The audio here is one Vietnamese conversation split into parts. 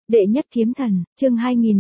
Đệ nhất kiếm thần, chương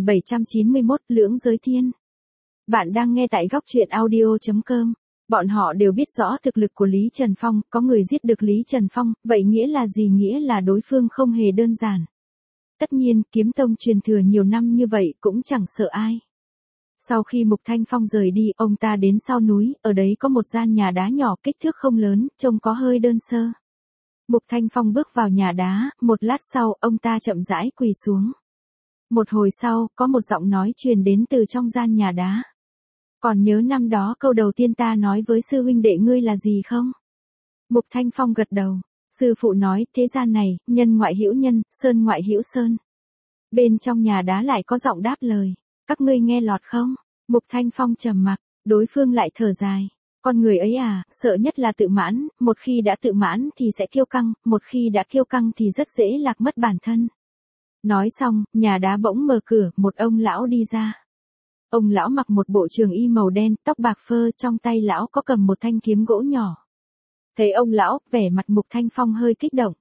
2791, Lưỡng giới thiên. Bạn đang nghe tại góc truyện audio.com. Bọn họ đều biết rõ thực lực của Lý Trần Phong, có người giết được Lý Trần Phong, vậy nghĩa là gì? Nghĩa là đối phương không hề đơn giản. Tất nhiên, kiếm tông truyền thừa nhiều năm như vậy cũng chẳng sợ ai. Sau khi Mục Thanh Phong rời đi, ông ta đến sau núi, ở đấy có một gian nhà đá nhỏ kích thước không lớn, trông có hơi đơn sơ. Mục Thanh Phong bước vào nhà đá, một lát sau, ông ta chậm rãi quỳ xuống. Một hồi sau, có một giọng nói truyền đến từ trong gian nhà đá. Còn nhớ năm đó câu đầu tiên ta nói với sư huynh đệ ngươi là gì không? Mục Thanh Phong gật đầu. Sư phụ nói, thế gian này, nhân ngoại hữu nhân, sơn ngoại hữu sơn. Bên trong nhà đá lại có giọng đáp lời. Các ngươi nghe lọt không? Mục Thanh Phong trầm mặc, đối phương lại thở dài. Con người ấy à, sợ nhất là tự mãn, một khi đã tự mãn thì sẽ kiêu căng, một khi đã kiêu căng thì rất dễ lạc mất bản thân. Nói xong, nhà đá bỗng mở cửa, một ông lão đi ra. Ông lão mặc một bộ trường y màu đen, tóc bạc phơ, trong tay lão có cầm một thanh kiếm gỗ nhỏ. Thấy ông lão, vẻ mặt Mục Thanh Phong hơi kích động.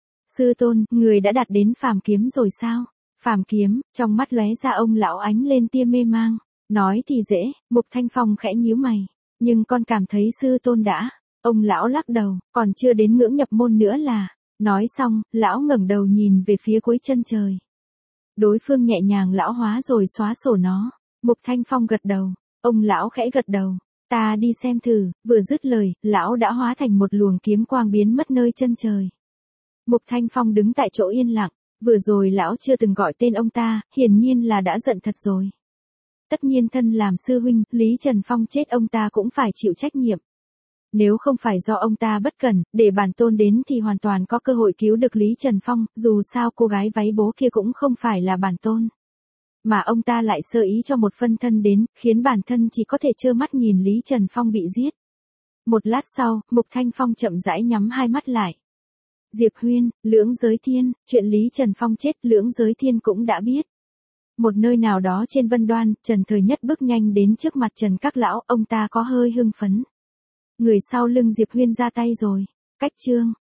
Sư tôn, người đã đạt đến phàm kiếm rồi sao? Phàm kiếm, trong mắt lóe ra ông lão ánh lên tia mê mang. Nói thì dễ, Mục Thanh Phong khẽ nhíu mày. Nhưng con cảm thấy sư tôn đã. Ông lão lắc đầu, còn chưa đến ngưỡng nhập môn nữa là. Nói xong, lão ngẩng đầu nhìn về phía cuối chân trời. Đối phương nhẹ nhàng lão hóa rồi xóa sổ nó. Mục Thanh Phong gật đầu. Ông lão khẽ gật đầu. Ta đi xem thử, vừa dứt lời, lão đã hóa thành một luồng kiếm quang biến mất nơi chân trời. Mục Thanh Phong đứng tại chỗ yên lặng. Vừa rồi lão chưa từng gọi tên ông ta, hiển nhiên là đã giận thật rồi. Tất nhiên thân làm sư huynh, Lý Trần Phong chết ông ta cũng phải chịu trách nhiệm. Nếu không phải do ông ta bất cẩn, để bản tôn đến thì hoàn toàn có cơ hội cứu được Lý Trần Phong, dù sao cô gái váy bố kia cũng không phải là bản tôn. Mà ông ta lại sơ ý cho một phân thân đến, khiến bản thân chỉ có thể trơ mắt nhìn Lý Trần Phong bị giết. Một lát sau, Mục Thanh Phong chậm rãi nhắm hai mắt lại. Diệp Huyên, Lưỡng giới thiên, chuyện Lý Trần Phong chết Lưỡng giới thiên cũng đã biết. Một nơi nào đó trên Vân Đoan, Trần Thời Nhất bước nhanh đến trước mặt Trần Các Lão, ông ta có hơi hưng phấn. Người sau lưng Diệp Huyên ra tay rồi. Cách chương,